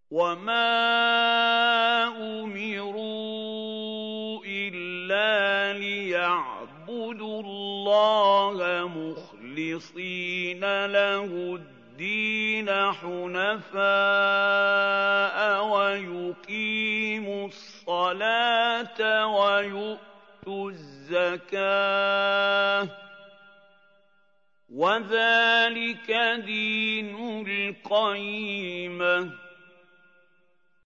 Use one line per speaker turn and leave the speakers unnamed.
وَمَا أُمِرُوا إِلَّا لِيَعْبُدُوا اللَّهَ مُخْلِصِينَ لَهُ الدِّينَ حُنَفَاءَ وَيُقِيمُوا الصَّلَاةَ وَيُؤْتُوا الزَّكَاةَ ۚ وَذَٰلِكَ دِينُ الْقَيِّمَةِ